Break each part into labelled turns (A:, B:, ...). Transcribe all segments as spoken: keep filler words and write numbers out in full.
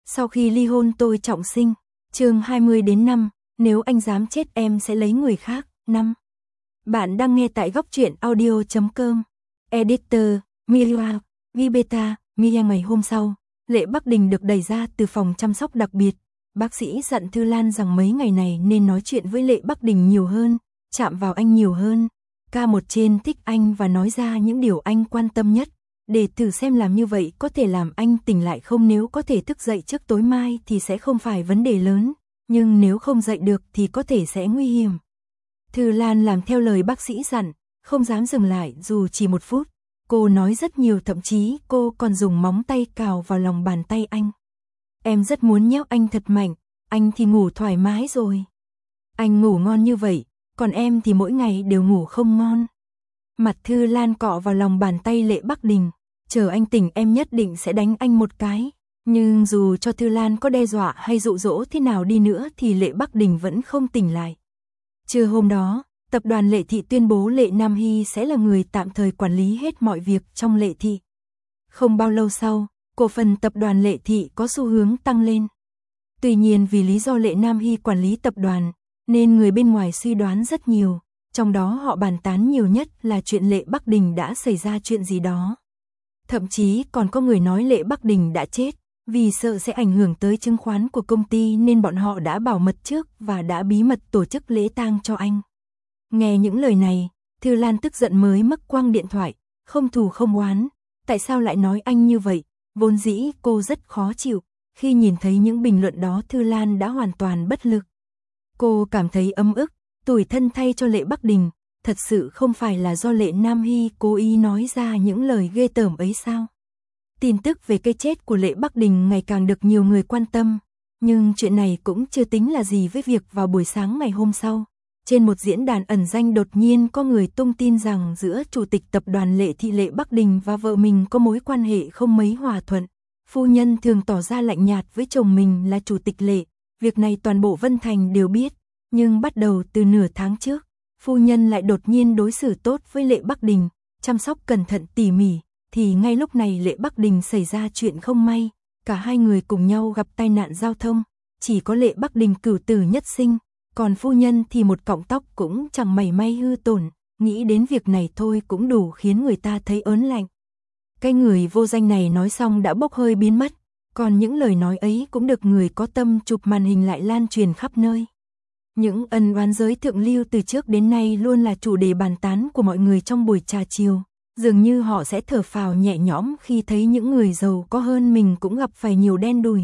A: Sau khi ly hôn tôi trọng sinh. Chương hai mươi đến năm, nếu anh dám chết em sẽ lấy người khác. năm. Bạn đang nghe tại góc truyện audio chấm com. Editor, Milia, Vibeta, Mia. Ngày hôm sau, Lệ Bắc Đình được đẩy ra từ phòng chăm sóc đặc biệt. Bác sĩ dặn Thư Lan rằng mấy ngày này nên nói chuyện với Lệ Bắc Đình nhiều hơn, chạm vào anh nhiều hơn. Ca một trên thích anh và nói ra những điều anh quan tâm nhất, để thử xem làm như vậy có thể làm anh tỉnh lại không. Nếu có thể thức dậy trước tối mai thì sẽ không phải vấn đề lớn, nhưng nếu không dậy được thì có thể sẽ nguy hiểm. Thư Lan làm theo lời bác sĩ dặn, không dám dừng lại dù chỉ một phút. Cô nói rất nhiều, thậm chí cô còn dùng móng tay cào vào lòng bàn tay anh. Em rất muốn nhéo anh thật mạnh, anh thì ngủ thoải mái rồi. Anh ngủ ngon như vậy, còn em thì mỗi ngày đều ngủ không ngon. Mặt Thư Lan cọ vào lòng bàn tay Lệ Bắc Đình, chờ anh tỉnh em nhất định sẽ đánh anh một cái. Nhưng dù cho Thư Lan có đe dọa hay dụ dỗ thế nào đi nữa thì Lệ Bắc Đình vẫn không tỉnh lại. Trưa hôm đó, tập đoàn Lệ Thị tuyên bố Lệ Nam Hy sẽ là người tạm thời quản lý hết mọi việc trong Lệ Thị. Không bao lâu sau, cổ phần tập đoàn Lệ Thị có xu hướng tăng lên. Tuy nhiên vì lý do Lệ Nam Hy quản lý tập đoàn, nên người bên ngoài suy đoán rất nhiều, trong đó họ bàn tán nhiều nhất là chuyện Lệ Bắc Đình đã xảy ra chuyện gì đó. Thậm chí còn có người nói Lệ Bắc Đình đã chết, vì sợ sẽ ảnh hưởng tới chứng khoán của công ty nên bọn họ đã bảo mật trước và đã bí mật tổ chức lễ tang cho anh. Nghe những lời này, Thư Lan tức giận mới mất quăng điện thoại, không thù không oán, tại sao lại nói anh như vậy? Vốn dĩ cô rất khó chịu, khi nhìn thấy những bình luận đó Thư Lan đã hoàn toàn bất lực. Cô cảm thấy ấm ức, tủi thân thay cho Lệ Bắc Đình, thật sự không phải là do Lệ Nam Hy cố ý nói ra những lời ghê tởm ấy sao? Tin tức về cái chết của Lệ Bắc Đình ngày càng được nhiều người quan tâm, nhưng chuyện này cũng chưa tính là gì với việc vào buổi sáng ngày hôm sau. Trên một diễn đàn ẩn danh đột nhiên có người tung tin rằng giữa chủ tịch tập đoàn Lệ Thị Lệ Bắc Đình và vợ mình có mối quan hệ không mấy hòa thuận. Phu nhân thường tỏ ra lạnh nhạt với chồng mình là chủ tịch Lệ, việc này toàn bộ Vân Thành đều biết, nhưng bắt đầu từ nửa tháng trước, phu nhân lại đột nhiên đối xử tốt với Lệ Bắc Đình, chăm sóc cẩn thận tỉ mỉ, thì ngay lúc này Lệ Bắc Đình xảy ra chuyện không may, cả hai người cùng nhau gặp tai nạn giao thông, chỉ có Lệ Bắc Đình cửu tử nhất sinh. Còn phu nhân thì một cọng tóc cũng chẳng mảy may hư tổn, nghĩ đến việc này thôi cũng đủ khiến người ta thấy ớn lạnh. Cái người vô danh này nói xong đã bốc hơi biến mất, còn những lời nói ấy cũng được người có tâm chụp màn hình lại lan truyền khắp nơi. Những ân oán giới thượng lưu từ trước đến nay luôn là chủ đề bàn tán của mọi người trong buổi trà chiều, dường như họ sẽ thở phào nhẹ nhõm khi thấy những người giàu có hơn mình cũng gặp phải nhiều đen đủi.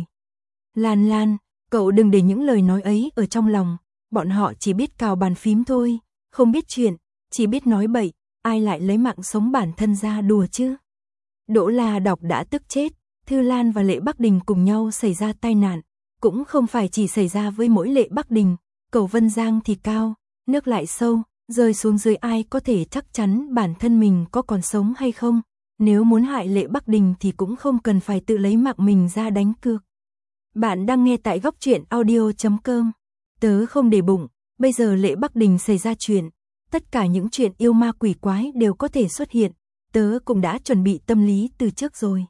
A: Lan Lan, cậu đừng để những lời nói ấy ở trong lòng. Bọn họ chỉ biết cào bàn phím thôi, không biết chuyện, chỉ biết nói bậy, ai lại lấy mạng sống bản thân ra đùa chứ. Đỗ La Đọc đã tức chết, Thư Lan và Lệ Bắc Đình cùng nhau xảy ra tai nạn, cũng không phải chỉ xảy ra với mỗi Lệ Bắc Đình, cầu Vân Giang thì cao, nước lại sâu, rơi xuống dưới ai có thể chắc chắn bản thân mình có còn sống hay không, nếu muốn hại Lệ Bắc Đình thì cũng không cần phải tự lấy mạng mình ra đánh cược. Bạn đang nghe tại góc truyện audio chấm com. Tớ không để bụng, bây giờ Lệ Bắc Đình xảy ra chuyện, tất cả những chuyện yêu ma quỷ quái đều có thể xuất hiện, tớ cũng đã chuẩn bị tâm lý từ trước rồi.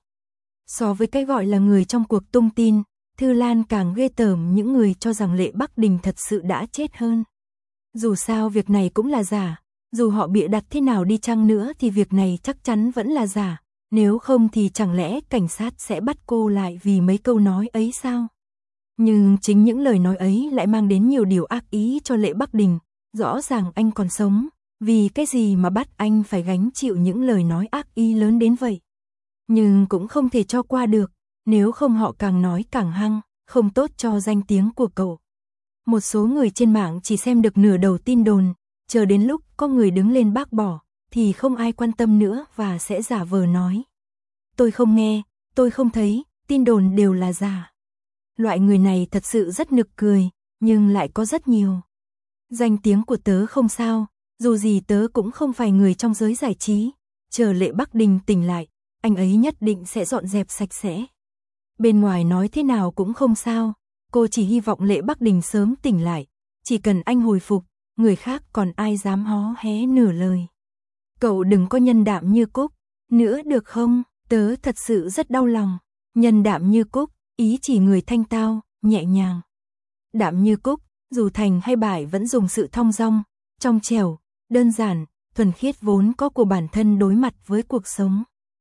A: So với cái gọi là người trong cuộc tung tin, Thư Lan càng ghê tởm những người cho rằng Lệ Bắc Đình thật sự đã chết hơn. Dù sao việc này cũng là giả, dù họ bịa đặt thế nào đi chăng nữa thì việc này chắc chắn vẫn là giả, nếu không thì chẳng lẽ cảnh sát sẽ bắt cô lại vì mấy câu nói ấy sao? Nhưng chính những lời nói ấy lại mang đến nhiều điều ác ý cho Lệ Bắc Đình, rõ ràng anh còn sống, vì cái gì mà bắt anh phải gánh chịu những lời nói ác ý lớn đến vậy. Nhưng cũng không thể cho qua được, nếu không họ càng nói càng hăng, không tốt cho danh tiếng của cậu. Một số người trên mạng chỉ xem được nửa đầu tin đồn, chờ đến lúc có người đứng lên bác bỏ, thì không ai quan tâm nữa và sẽ giả vờ nói. Tôi không nghe, tôi không thấy, tin đồn đều là giả. Loại người này thật sự rất nực cười, nhưng lại có rất nhiều. Danh tiếng của tớ không sao, dù gì tớ cũng không phải người trong giới giải trí, chờ Lệ Bắc Đình tỉnh lại, anh ấy nhất định sẽ dọn dẹp sạch sẽ. Bên ngoài nói thế nào cũng không sao, cô chỉ hy vọng Lệ Bắc Đình sớm tỉnh lại, chỉ cần anh hồi phục, người khác còn ai dám hó hé nửa lời. Cậu đừng có nhân đạm như Cúc, nữa được không, tớ thật sự rất đau lòng. Nhân đạm như Cúc, ý chỉ người thanh tao, nhẹ nhàng. Đạm như cúc, dù thành hay bại vẫn dùng sự thong dong, trong trẻo, đơn giản, thuần khiết vốn có của bản thân đối mặt với cuộc sống.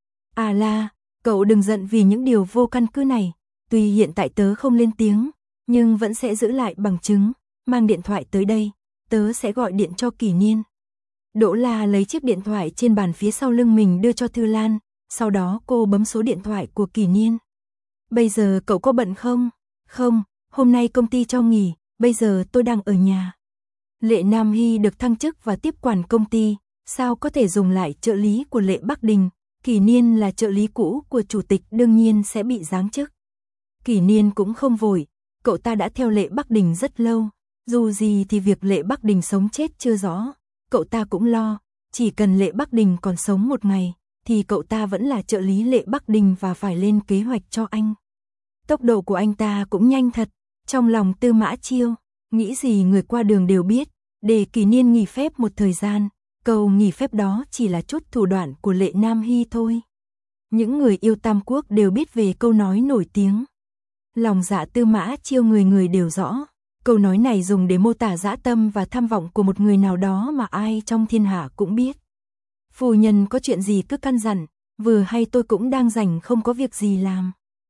A: À la, cậu đừng giận vì những điều vô căn cứ này, tuy hiện tại tớ không lên tiếng, nhưng vẫn sẽ giữ lại bằng chứng, mang điện thoại tới đây, tớ sẽ gọi điện cho Kỷ Niên. Đỗ La lấy chiếc điện thoại trên bàn phía sau lưng mình đưa cho Thư Lan, sau đó cô bấm số điện thoại của Kỷ Niên. Bây giờ cậu có bận không? Không, hôm nay công ty cho nghỉ, bây giờ tôi đang ở nhà. Lệ Nam Hy được thăng chức và tiếp quản công ty, sao có thể dùng lại trợ lý của Lệ Bắc Đình? Kỷ Niên là trợ lý cũ của chủ tịch đương nhiên sẽ bị giáng chức. Kỷ Niên cũng không vội, cậu ta đã theo Lệ Bắc Đình rất lâu, dù gì thì việc Lệ Bắc Đình sống chết chưa rõ, cậu ta cũng lo, chỉ cần Lệ Bắc Đình còn sống một ngày, thì cậu ta vẫn là trợ lý Lệ Bắc Đình và phải lên kế hoạch cho anh. Tốc độ của anh ta cũng nhanh thật, trong lòng Tư Mã Chiêu, nghĩ gì người qua đường đều biết, để Kỷ Niên nghỉ phép một thời gian, câu nghỉ phép đó chỉ là chút thủ đoạn của Lệ Nam Hy thôi. Những người yêu Tam Quốc đều biết về câu nói nổi tiếng. Lòng dạ Tư Mã Chiêu người người đều rõ, câu nói này dùng để mô tả dã tâm và tham vọng của một người nào đó mà ai trong thiên hạ cũng biết. Phu nhân có chuyện gì cứ căn dặn, vừa hay tôi cũng đang rảnh không có việc gì làm.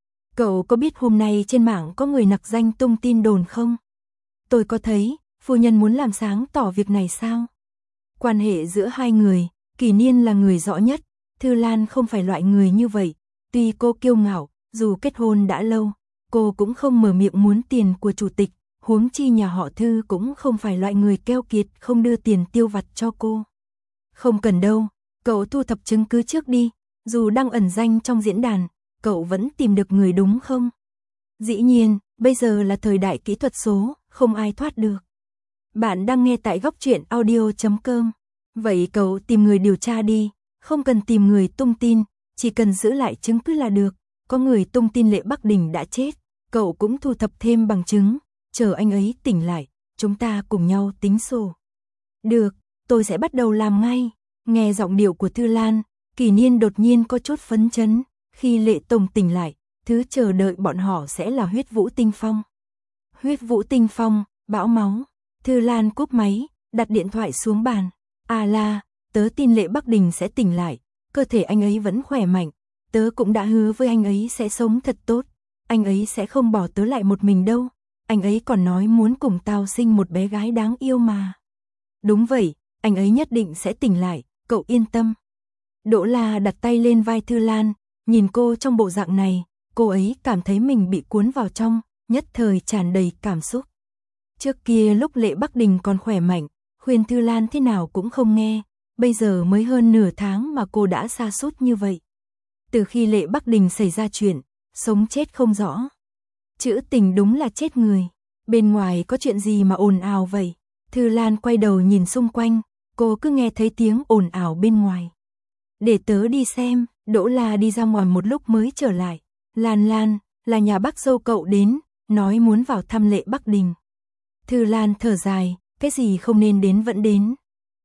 A: Cậu có biết hôm nay trên mạng có người nặc danh tung tin đồn không? Tôi có thấy, phu nhân muốn làm sáng tỏ việc này sao? Quan hệ giữa hai người, Kỷ Niên là người rõ nhất, Thư Lan không phải loại người như vậy, tuy cô kiêu ngạo, dù kết hôn đã lâu, cô cũng không mở miệng muốn tiền của chủ tịch, huống chi nhà họ Thư cũng không phải loại người keo kiệt không đưa tiền tiêu vặt cho cô. Không cần đâu, cậu thu thập chứng cứ trước đi, dù đang ẩn danh trong diễn đàn, cậu vẫn tìm được người đúng không? Dĩ nhiên, bây giờ là thời đại kỹ thuật số, không ai thoát được. Bạn đang nghe tại góc truyện audio chấm com. Vậy cậu tìm người điều tra đi, không cần tìm người tung tin, chỉ cần giữ lại chứng cứ là được. Có người tung tin Lệ Bắc Đình đã chết, cậu cũng thu thập thêm bằng chứng, chờ anh ấy tỉnh lại, chúng ta cùng nhau tính sổ. Được, tôi sẽ bắt đầu làm ngay. Nghe giọng điệu của Thư Lan, Kỷ Niên đột nhiên có chút phấn chấn, khi Lệ Tông tỉnh lại, thứ chờ đợi bọn họ sẽ là huyết vũ tinh phong. Huyết vũ tinh phong, bão máu. Thư Lan cúp máy, đặt điện thoại xuống bàn. À la, tớ tin Lệ Bắc Đình sẽ tỉnh lại, cơ thể anh ấy vẫn khỏe mạnh, tớ cũng đã hứa với anh ấy sẽ sống thật tốt, anh ấy sẽ không bỏ tớ lại một mình đâu, anh ấy còn nói muốn cùng tao sinh một bé gái đáng yêu mà. Đúng vậy, anh ấy nhất định sẽ tỉnh lại, cậu yên tâm. Đỗ La đặt tay lên vai Thư Lan, nhìn cô trong bộ dạng này, cô ấy cảm thấy mình bị cuốn vào trong, nhất thời tràn đầy cảm xúc. Trước kia lúc Lệ Bắc Đình còn khỏe mạnh, khuyên Thư Lan thế nào cũng không nghe, bây giờ mới hơn nửa tháng mà cô đã sa sút như vậy. Từ khi Lệ Bắc Đình xảy ra chuyện, sống chết không rõ. Chữ tình đúng là chết người. Bên ngoài có chuyện gì mà ồn ào vậy? Thư Lan quay đầu nhìn xung quanh, cô cứ nghe thấy tiếng ồn ào bên ngoài. Để tớ đi xem. Đỗ La đi ra ngoài một lúc mới trở lại. Lan Lan, là nhà bác dâu cậu đến, nói muốn vào thăm Lệ Bắc Đình. Thư Lan thở dài, cái gì không nên đến vẫn đến.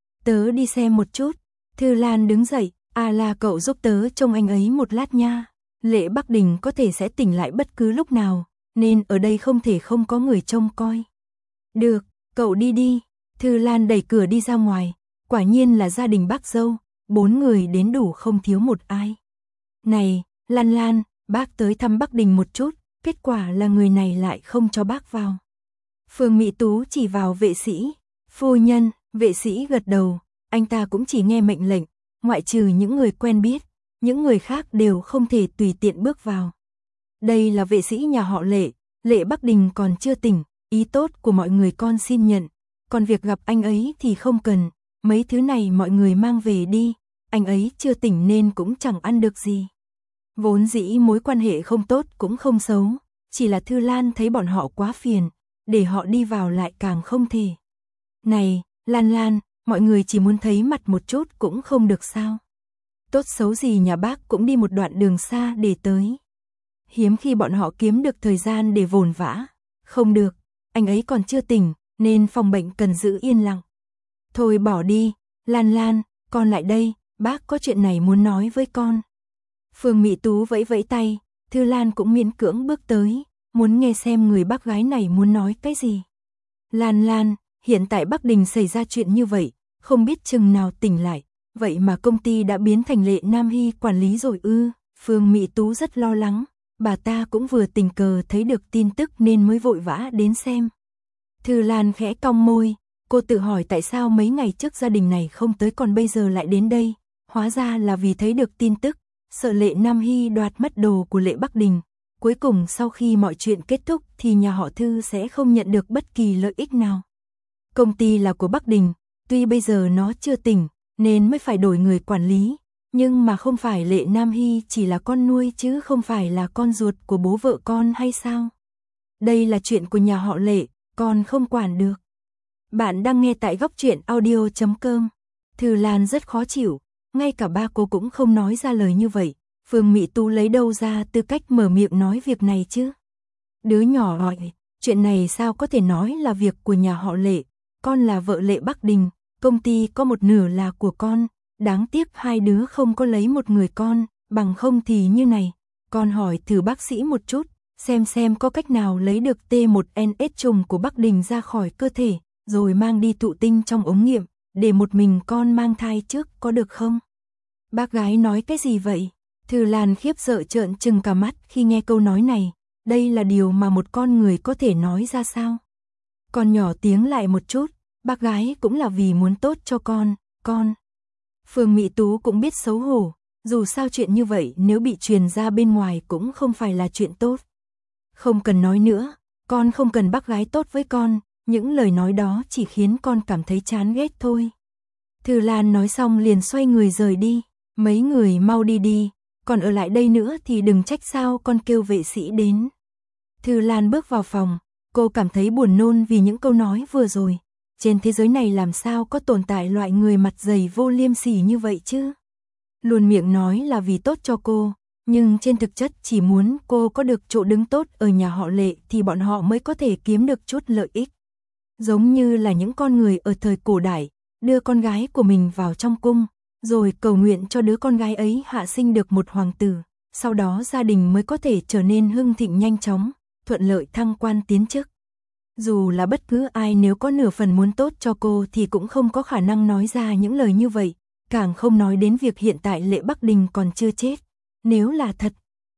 A: Tớ đi xem một chút. Thư Lan đứng dậy, à là cậu giúp tớ trông anh ấy một lát nha. Lệ Bắc Đình có thể sẽ tỉnh lại bất cứ lúc nào, nên ở đây không thể không có người trông coi. Được, cậu đi đi. Thư Lan đẩy cửa đi ra ngoài, quả nhiên là gia đình bác dâu, bốn người đến đủ không thiếu một ai. Này, Lan Lan, bác tới thăm Bắc Đình một chút, kết quả là người này lại không cho bác vào. Phương Mỹ Tú chỉ vào vệ sĩ. Phu nhân, vệ sĩ gật đầu, anh ta cũng chỉ nghe mệnh lệnh, ngoại trừ những người quen biết, những người khác đều không thể tùy tiện bước vào. Đây là vệ sĩ nhà họ Lệ, Lệ Bắc Đình còn chưa tỉnh, ý tốt của mọi người con xin nhận, còn việc gặp anh ấy thì không cần, mấy thứ này mọi người mang về đi, anh ấy chưa tỉnh nên cũng chẳng ăn được gì. Vốn dĩ mối quan hệ không tốt cũng không xấu, chỉ là Thư Lan thấy bọn họ quá phiền, để họ đi vào lại càng không thể. Này, Lan Lan, mọi người chỉ muốn thấy mặt một chút cũng không được sao? Tốt xấu gì nhà bác cũng đi một đoạn đường xa để tới. Hiếm khi bọn họ kiếm được thời gian để vồn vã. Không được, anh ấy còn chưa tỉnh, nên phòng bệnh cần giữ yên lặng. Thôi bỏ đi, Lan Lan, con lại đây, bác có chuyện này muốn nói với con. Phương Mỹ Tú vẫy vẫy tay, Thư Lan cũng miễn cưỡng bước tới, muốn nghe xem người bác gái này muốn nói cái gì. Lan Lan, hiện tại Bắc Đình xảy ra chuyện như vậy, không biết chừng nào tỉnh lại, vậy mà công ty đã biến thành Lệ Nam Hy quản lý rồi ư? Phương Mị Tú rất lo lắng, bà ta cũng vừa tình cờ thấy được tin tức nên mới vội vã đến xem. Thư Lan khẽ cong môi, cô tự hỏi tại sao mấy ngày trước gia đình này không tới còn bây giờ lại đến đây, hóa ra là vì thấy được tin tức, sợ Lệ Nam Hy đoạt mất đồ của Lệ Bắc Đình. Cuối cùng sau khi mọi chuyện kết thúc thì nhà họ Thư sẽ không nhận được bất kỳ lợi ích nào. Công ty là của Bắc Đình, tuy bây giờ nó chưa tỉnh, nên mới phải đổi người quản lý, nhưng mà không phải Lệ Nam Hy chỉ là con nuôi chứ không phải là con ruột của bố vợ con hay sao? Đây là chuyện của nhà họ Lệ, con không quản được. Bạn đang nghe tại góc truyện audio chấm com. Thư Lan rất khó chịu, ngay cả ba cô cũng không nói ra lời như vậy. Phương Mị Tú lấy đâu ra tư cách mở miệng nói việc này chứ? Đứa nhỏ hỏi, chuyện này sao có thể nói là việc của nhà họ Lệ, con là vợ Lệ Bắc Đình, công ty có một nửa là của con, đáng tiếc hai đứa không có lấy một người con, bằng không thì như này, con hỏi thử bác sĩ một chút, xem xem có cách nào lấy được T một N S trùng của Bắc Đình ra khỏi cơ thể, rồi mang đi thụ tinh trong ống nghiệm, để một mình con mang thai trước có được không? Bác gái nói cái gì vậy? Thư Lan khiếp sợ trợn trừng cả mắt khi nghe câu nói này, đây là điều mà một con người có thể nói ra sao? Con nhỏ tiếng lại một chút, bác gái cũng là vì muốn tốt cho con, con. Phương Mị Tú cũng biết xấu hổ, dù sao chuyện như vậy nếu bị truyền ra bên ngoài cũng không phải là chuyện tốt. Không cần nói nữa, con không cần bác gái tốt với con, những lời nói đó chỉ khiến con cảm thấy chán ghét thôi. Thư Lan nói xong liền xoay người rời đi, mấy người mau đi đi. Còn ở lại đây nữa thì đừng trách sao con kêu vệ sĩ đến. Thư Lan bước vào phòng, cô cảm thấy buồn nôn vì những câu nói vừa rồi. Trên thế giới này làm sao có tồn tại loại người mặt dày vô liêm sỉ như vậy chứ? Luôn miệng nói là vì tốt cho cô, nhưng trên thực chất chỉ muốn cô có được chỗ đứng tốt ở nhà họ Lệ thì bọn họ mới có thể kiếm được chút lợi ích. Giống như là những con người ở thời cổ đại, đưa con gái của mình vào trong cung, rồi cầu nguyện cho đứa con gái ấy hạ sinh được một hoàng tử, sau đó gia đình mới có thể trở nên hưng thịnh nhanh chóng, thuận lợi thăng quan tiến chức. Dù là bất cứ ai nếu có nửa phần muốn tốt cho cô thì cũng không có khả năng nói ra những lời như vậy, càng không nói đến việc hiện tại Lệ Bắc Đình còn chưa chết. Nếu là thật,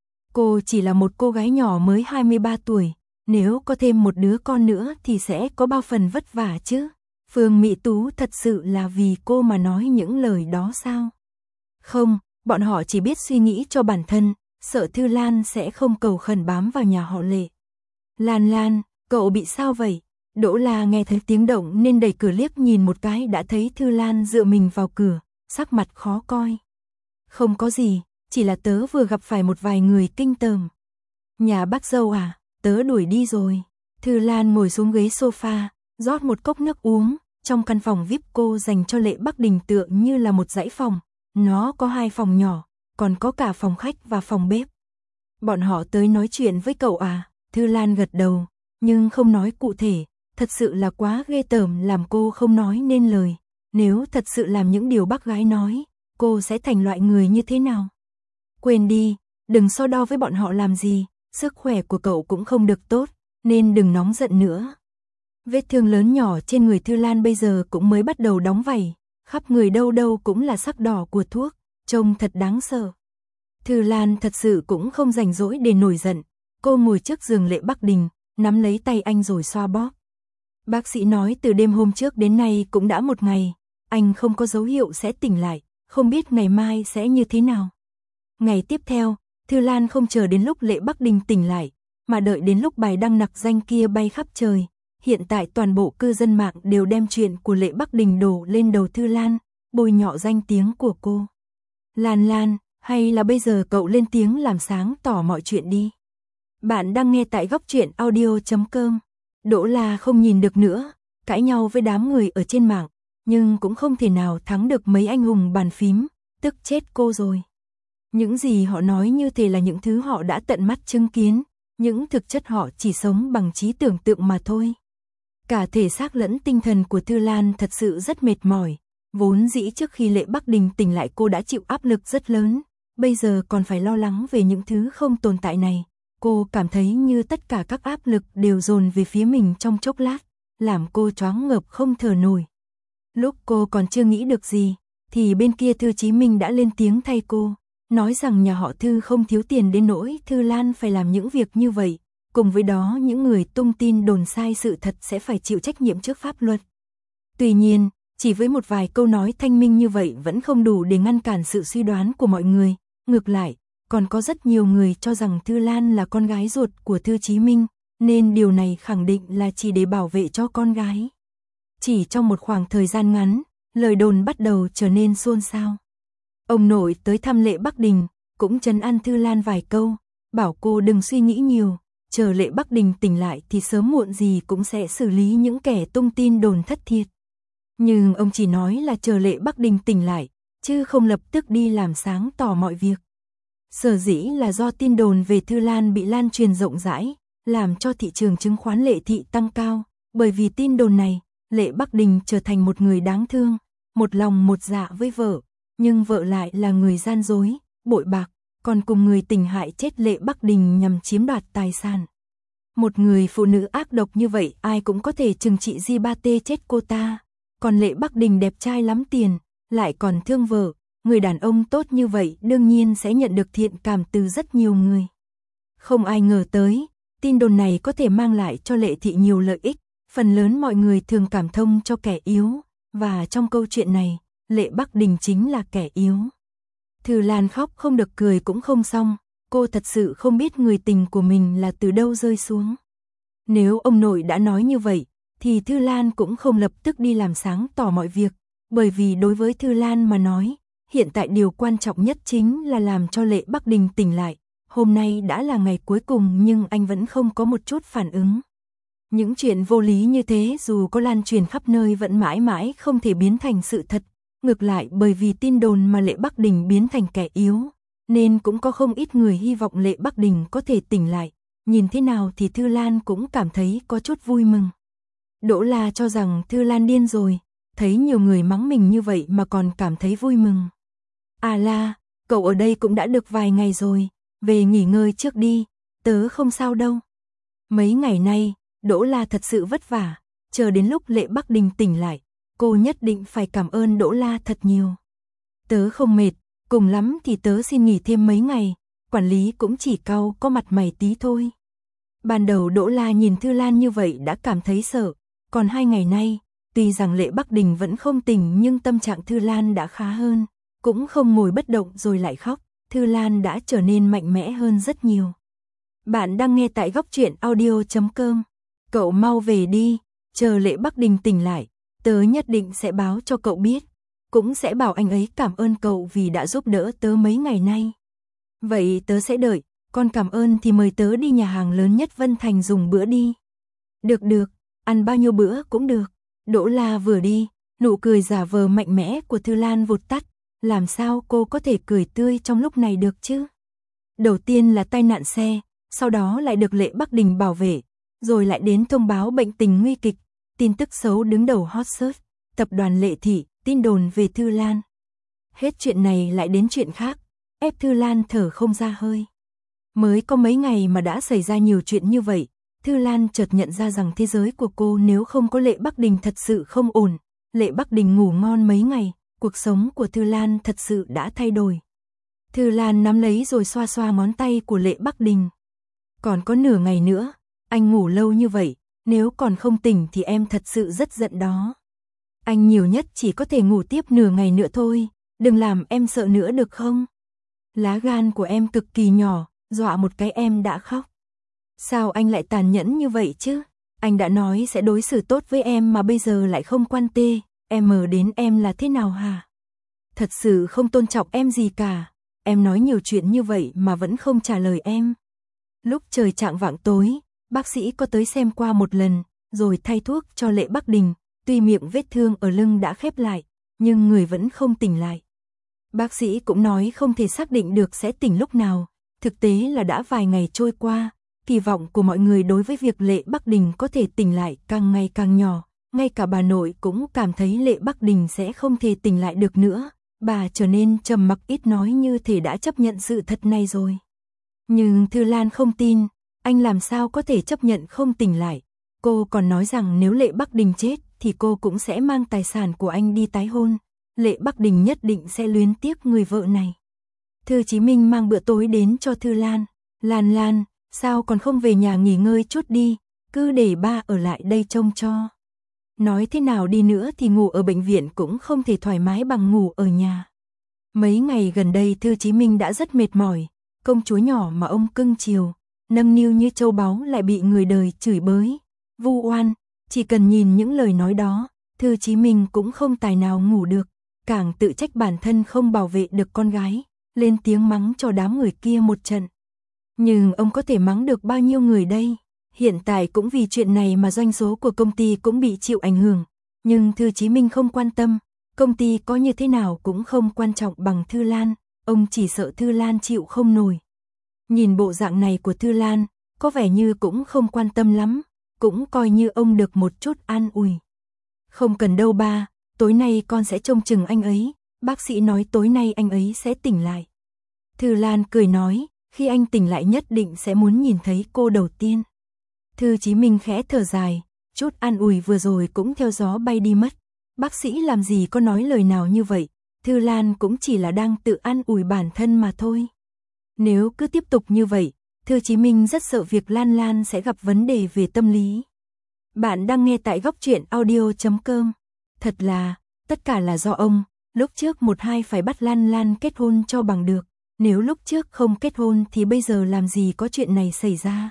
A: cô chỉ là một cô gái nhỏ mới hai mươi ba tuổi, nếu có thêm một đứa con nữa thì sẽ có bao phần vất vả chứ? Phương Mị Tú thật sự là vì cô mà nói những lời đó sao? Không, bọn họ chỉ biết suy nghĩ cho bản thân, sợ Thư Lan sẽ không cầu khẩn bám vào nhà họ Lệ. Lan Lan, cậu bị sao vậy? Đỗ La nghe thấy tiếng động nên đẩy cửa liếc nhìn một cái đã thấy Thư Lan dựa mình vào cửa, sắc mặt khó coi. Không có gì, chỉ là tớ vừa gặp phải một vài người kinh tởm. Nhà bác dâu à, tớ đuổi đi rồi. Thư Lan ngồi xuống ghế sofa, rót một cốc nước uống, trong căn phòng vi ai pi cô dành cho Lệ Bắc Đình tựa như là một dãy phòng, nó có hai phòng nhỏ, còn có cả phòng khách và phòng bếp. Bọn họ tới nói chuyện với cậu à? Thư Lan gật đầu, nhưng không nói cụ thể, thật sự là quá ghê tởm làm cô không nói nên lời. Nếu thật sự làm những điều bác gái nói, cô sẽ thành loại người như thế nào? Quên đi, đừng so đo với bọn họ làm gì, sức khỏe của cậu cũng không được tốt, nên đừng nóng giận nữa. Vết thương lớn nhỏ trên người Thư Lan bây giờ cũng mới bắt đầu đóng vảy, khắp người đâu đâu cũng là sắc đỏ của thuốc, trông thật đáng sợ. Thư Lan thật sự cũng không rảnh rỗi để nổi giận, cô ngồi trước giường Lệ Bắc Đình, nắm lấy tay anh rồi xoa bóp. Bác sĩ nói từ đêm hôm trước đến nay cũng đã một ngày, anh không có dấu hiệu sẽ tỉnh lại, không biết ngày mai sẽ như thế nào. Ngày tiếp theo, Thư Lan không chờ đến lúc Lệ Bắc Đình tỉnh lại, mà đợi đến lúc bài đăng nặc danh kia bay khắp trời. Hiện tại toàn bộ cư dân mạng đều đem chuyện của Lệ Bắc Đình đổ lên đầu Thư Lan, bôi nhọ danh tiếng của cô. Lan Lan, hay là bây giờ cậu lên tiếng làm sáng tỏ mọi chuyện đi. Bạn đang nghe tại góc truyện audio chấm com. Đỗ La không nhìn được nữa, cãi nhau với đám người ở trên mạng, nhưng cũng không thể nào thắng được mấy anh hùng bàn phím, tức chết cô rồi. Những gì họ nói như thể là những thứ họ đã tận mắt chứng kiến, những thực chất họ chỉ sống bằng trí tưởng tượng mà thôi. Cả thể xác lẫn tinh thần của Thư Lan thật sự rất mệt mỏi, vốn dĩ trước khi Lệ Bắc Đình tỉnh lại cô đã chịu áp lực rất lớn, bây giờ còn phải lo lắng về những thứ không tồn tại này. Cô cảm thấy như tất cả các áp lực đều dồn về phía mình trong chốc lát, làm cô choáng ngợp không thở nổi. Lúc cô còn chưa nghĩ được gì, thì bên kia Thư Chí Minh đã lên tiếng thay cô, nói rằng nhà họ Thư không thiếu tiền đến nỗi Thư Lan phải làm những việc như vậy, cùng với đó những người tung tin đồn sai sự thật sẽ phải chịu trách nhiệm trước pháp luật. Tuy nhiên, chỉ với một vài câu nói thanh minh như vậy vẫn không đủ để ngăn cản sự suy đoán của mọi người, ngược lại, còn có rất nhiều người cho rằng Thư Lan là con gái ruột của Thư Chí Minh, nên điều này khẳng định là chỉ để bảo vệ cho con gái. Chỉ trong một khoảng thời gian ngắn, lời đồn bắt đầu trở nên xôn xao. Ông nội tới thăm Lệ Bắc Đình, cũng trấn an Thư Lan vài câu, bảo cô đừng suy nghĩ nhiều, chờ Lệ Bắc Đình tỉnh lại thì sớm muộn gì cũng sẽ xử lý những kẻ tung tin đồn thất thiệt. Nhưng ông chỉ nói là chờ Lệ Bắc Đình tỉnh lại, chứ không lập tức đi làm sáng tỏ mọi việc. Sở dĩ là do tin đồn về Thư Lan bị lan truyền rộng rãi, làm cho thị trường chứng khoán Lệ thị tăng cao, bởi vì tin đồn này, Lệ Bắc Đình trở thành một người đáng thương, một lòng một dạ với vợ, nhưng vợ lại là người gian dối, bội bạc, còn cùng người tình hại chết Lệ Bắc Đình nhằm chiếm đoạt tài sản. Một người phụ nữ ác độc như vậy ai cũng có thể trừng trị Di Ba Tê chết cô ta, còn Lệ Bắc Đình đẹp trai lắm tiền, lại còn thương vợ, người đàn ông tốt như vậy đương nhiên sẽ nhận được thiện cảm từ rất nhiều người. Không ai ngờ tới, tin đồn này có thể mang lại cho Lệ thị nhiều lợi ích, phần lớn mọi người thường cảm thông cho kẻ yếu, và trong câu chuyện này, Lệ Bắc Đình chính là kẻ yếu. Thư Lan khóc không được cười cũng không xong, cô thật sự không biết người tình của mình là từ đâu rơi xuống. Nếu ông nội đã nói như vậy, thì Thư Lan cũng không lập tức đi làm sáng tỏ mọi việc, bởi vì đối với Thư Lan mà nói, hiện tại điều quan trọng nhất chính là làm cho Lệ Bắc Đình tỉnh lại. Hôm nay đã là ngày cuối cùng nhưng anh vẫn không có một chút phản ứng. Những chuyện vô lý như thế dù có lan truyền khắp nơi vẫn mãi mãi không thể biến thành sự thật. Ngược lại bởi vì tin đồn mà Lệ Bắc Đình biến thành kẻ yếu, nên cũng có không ít người hy vọng Lệ Bắc Đình có thể tỉnh lại. Nhìn thế nào thì Thư Lan cũng cảm thấy có chút vui mừng. Đỗ La cho rằng Thư Lan điên rồi, thấy nhiều người mắng mình như vậy mà còn cảm thấy vui mừng. À La, cậu ở đây cũng đã được vài ngày rồi, về nghỉ ngơi trước đi, tớ không sao đâu. Mấy ngày nay, Đỗ La thật sự vất vả, chờ đến lúc Lệ Bắc Đình tỉnh lại, cô nhất định phải cảm ơn Đỗ La thật nhiều. Tớ không mệt, cùng lắm thì tớ xin nghỉ thêm mấy ngày, quản lý cũng chỉ cau có mặt mày tí thôi. Ban đầu Đỗ La nhìn Thư Lan như vậy đã cảm thấy sợ, còn hai ngày nay, tuy rằng Lệ Bắc Đình vẫn không tỉnh nhưng tâm trạng Thư Lan đã khá hơn, cũng không ngồi bất động rồi lại khóc, Thư Lan đã trở nên mạnh mẽ hơn rất nhiều. Bạn đang nghe tại góc truyện audio chấm com. Cậu mau về đi, chờ Lệ Bắc Đình tỉnh lại, tớ nhất định sẽ báo cho cậu biết, cũng sẽ bảo anh ấy cảm ơn cậu vì đã giúp đỡ tớ mấy ngày nay. Vậy tớ sẽ đợi, còn cảm ơn thì mời tớ đi nhà hàng lớn nhất Vân Thành dùng bữa đi. Được được, ăn bao nhiêu bữa cũng được. Đỗ La vừa đi, nụ cười giả vờ mạnh mẽ của Thư Lan vụt tắt, làm sao cô có thể cười tươi trong lúc này được chứ? Đầu tiên là tai nạn xe, sau đó lại được Lệ Bắc Đình bảo vệ, rồi lại đến thông báo bệnh tình nguy kịch, tin tức xấu đứng đầu hot search, tập đoàn Lệ thị, tin đồn về Thư Lan. Hết chuyện này lại đến chuyện khác, ép Thư Lan thở không ra hơi. Mới có mấy ngày mà đã xảy ra nhiều chuyện như vậy, Thư Lan chợt nhận ra rằng thế giới của cô nếu không có Lệ Bắc Đình thật sự không ổn. Lệ Bắc Đình ngủ ngon mấy ngày, cuộc sống của Thư Lan thật sự đã thay đổi. Thư Lan nắm lấy rồi xoa xoa ngón tay của Lệ Bắc Đình. Còn có nửa ngày nữa, anh ngủ lâu như vậy, nếu còn không tỉnh thì em thật sự rất giận đó. Anh nhiều nhất chỉ có thể ngủ tiếp nửa ngày nữa thôi, đừng làm em sợ nữa được không? Lá gan của em cực kỳ nhỏ, dọa một cái em đã khóc. Sao anh lại tàn nhẫn như vậy chứ? Anh đã nói sẽ đối xử tốt với em mà bây giờ lại không quan tê, em mờ đến em là thế nào hả? Thật sự không tôn trọng em gì cả, em nói nhiều chuyện như vậy mà vẫn không trả lời em. Lúc trời chạng vạng tối, bác sĩ có tới xem qua một lần, rồi thay thuốc cho Lệ Bắc Đình, tuy miệng vết thương ở lưng đã khép lại, nhưng người vẫn không tỉnh lại. Bác sĩ cũng nói không thể xác định được sẽ tỉnh lúc nào, thực tế là đã vài ngày trôi qua, kỳ vọng của mọi người đối với việc Lệ Bắc Đình có thể tỉnh lại càng ngày càng nhỏ, ngay cả bà nội cũng cảm thấy Lệ Bắc Đình sẽ không thể tỉnh lại được nữa, bà trở nên trầm mặc ít nói như thể đã chấp nhận sự thật này rồi. Nhưng Thư Lan không tin, anh làm sao có thể chấp nhận không tỉnh lại. Cô còn nói rằng nếu Lệ Bắc Đình chết thì cô cũng sẽ mang tài sản của anh đi tái hôn. Lệ Bắc Đình nhất định sẽ luyến tiếc người vợ này. Thư Chí Minh mang bữa tối đến cho Thư Lan. Lan Lan, sao còn không về nhà nghỉ ngơi chút đi, cứ để ba ở lại đây trông cho. Nói thế nào đi nữa thì ngủ ở bệnh viện cũng không thể thoải mái bằng ngủ ở nhà. Mấy ngày gần đây Thư Chí Minh đã rất mệt mỏi, công chúa nhỏ mà ông cưng chiều, nâng niu như châu báu lại bị người đời chửi bới, vu oan, chỉ cần nhìn những lời nói đó, Thư Chí Minh cũng không tài nào ngủ được, càng tự trách bản thân không bảo vệ được con gái, lên tiếng mắng cho đám người kia một trận. Nhưng ông có thể mắng được bao nhiêu người đây? Hiện tại cũng vì chuyện này mà doanh số của công ty cũng bị chịu ảnh hưởng, nhưng Thư Chí Minh không quan tâm, công ty có như thế nào cũng không quan trọng bằng Thư Lan, ông chỉ sợ Thư Lan chịu không nổi. Nhìn bộ dạng này của Thư Lan, có vẻ như cũng không quan tâm lắm, cũng coi như ông được một chút an ủi. Không cần đâu ba, tối nay con sẽ trông chừng anh ấy, bác sĩ nói tối nay anh ấy sẽ tỉnh lại. Thư Lan cười nói, khi anh tỉnh lại nhất định sẽ muốn nhìn thấy cô đầu tiên. Thư Chí Minh khẽ thở dài, chút an ủi vừa rồi cũng theo gió bay đi mất. Bác sĩ làm gì có nói lời nào như vậy, Thư Lan cũng chỉ là đang tự an ủi bản thân mà thôi. Nếu cứ tiếp tục như vậy, Thư Chí Minh rất sợ việc Lan Lan sẽ gặp vấn đề về tâm lý. Bạn đang nghe tại góc truyện audio chấm com. Thật là, tất cả là do ông, lúc trước một hai phải bắt Lan Lan kết hôn cho bằng được. Nếu lúc trước không kết hôn thì bây giờ làm gì có chuyện này xảy ra.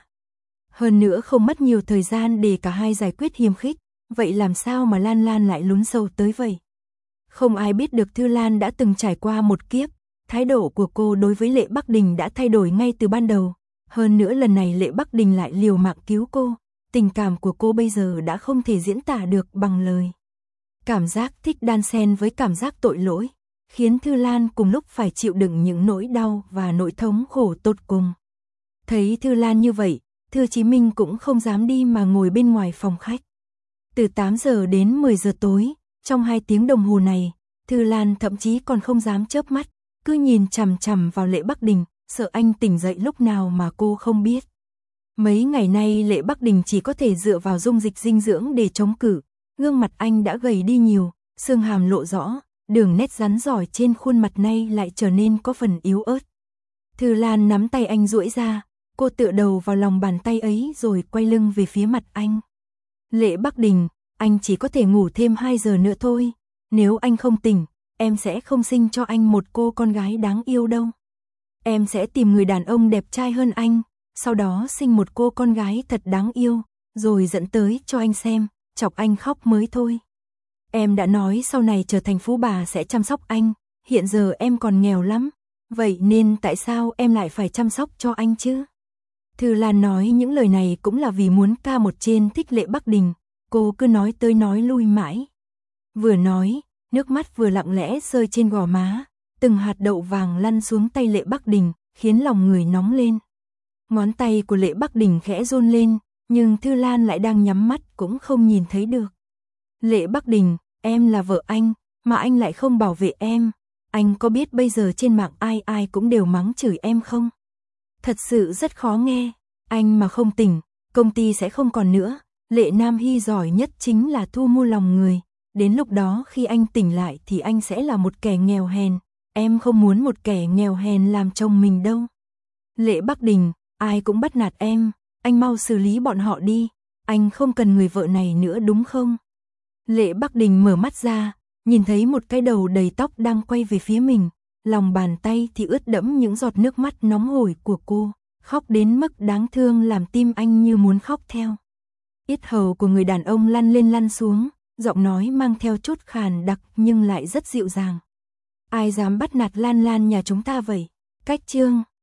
A: Hơn nữa không mất nhiều thời gian để cả hai giải quyết hiềm khích, vậy làm sao mà Lan Lan lại lún sâu tới vậy? Không ai biết được Thư Lan đã từng trải qua một kiếp, thái độ của cô đối với Lệ Bắc Đình đã thay đổi ngay từ ban đầu. Hơn nữa lần này Lệ Bắc Đình lại liều mạng cứu cô, tình cảm của cô bây giờ đã không thể diễn tả được bằng lời. Cảm giác thích đan xen với cảm giác tội lỗi, khiến Thư Lan cùng lúc phải chịu đựng những nỗi đau và nỗi thống khổ tột cùng. Thấy Thư Lan như vậy, Thư Chí Minh cũng không dám đi mà ngồi bên ngoài phòng khách. Từ tám giờ đến mười giờ tối, trong hai tiếng đồng hồ này, Thư Lan thậm chí còn không dám chớp mắt, cứ nhìn chằm chằm vào Lệ Bắc Đình, sợ anh tỉnh dậy lúc nào mà cô không biết. Mấy ngày nay Lệ Bắc Đình chỉ có thể dựa vào dung dịch dinh dưỡng để chống cự, gương mặt anh đã gầy đi nhiều, xương hàm lộ rõ, đường nét rắn rỏi trên khuôn mặt này lại trở nên có phần yếu ớt. Thư Lan nắm tay anh duỗi ra, cô tựa đầu vào lòng bàn tay ấy rồi quay lưng về phía mặt anh. Lệ Bắc Đình, anh chỉ có thể ngủ thêm hai giờ nữa thôi, nếu anh không tỉnh, em sẽ không sinh cho anh một cô con gái đáng yêu đâu. Em sẽ tìm người đàn ông đẹp trai hơn anh, sau đó sinh một cô con gái thật đáng yêu, rồi dẫn tới cho anh xem, chọc anh khóc mới thôi. Em đã nói sau này trở thành phú bà sẽ chăm sóc anh, hiện giờ em còn nghèo lắm, vậy nên tại sao em lại phải chăm sóc cho anh chứ? Thư Lan nói những lời này cũng là vì muốn ca một trên thích Lệ Bắc Đình, cô cứ nói tới nói lui mãi. Vừa nói, nước mắt vừa lặng lẽ rơi trên gò má, từng hạt đậu vàng lăn xuống tay Lệ Bắc Đình, khiến lòng người nóng lên. Ngón tay của Lệ Bắc Đình khẽ run lên, nhưng Thư Lan lại đang nhắm mắt cũng không nhìn thấy được. Lệ Bắc Đình, em là vợ anh, mà anh lại không bảo vệ em. Anh có biết bây giờ trên mạng ai ai cũng đều mắng chửi em không? Thật sự rất khó nghe, anh mà không tỉnh, công ty sẽ không còn nữa. Lệ Nam Hy giỏi nhất chính là thu mua lòng người, đến lúc đó khi anh tỉnh lại thì anh sẽ là một kẻ nghèo hèn, em không muốn một kẻ nghèo hèn làm chồng mình đâu. Lệ Bắc Đình, ai cũng bắt nạt em, anh mau xử lý bọn họ đi, anh không cần người vợ này nữa đúng không? Lệ Bắc Đình mở mắt ra, nhìn thấy một cái đầu đầy tóc đang quay về phía mình, lòng bàn tay thì ướt đẫm những giọt nước mắt nóng hổi của cô, khóc đến mức đáng thương làm tim anh như muốn khóc theo. Yết hầu của người đàn ông lăn lên lăn xuống, giọng nói mang theo chút khàn đặc nhưng lại rất dịu dàng. Ai dám bắt nạt Lan Lan nhà chúng ta vậy? Cách chương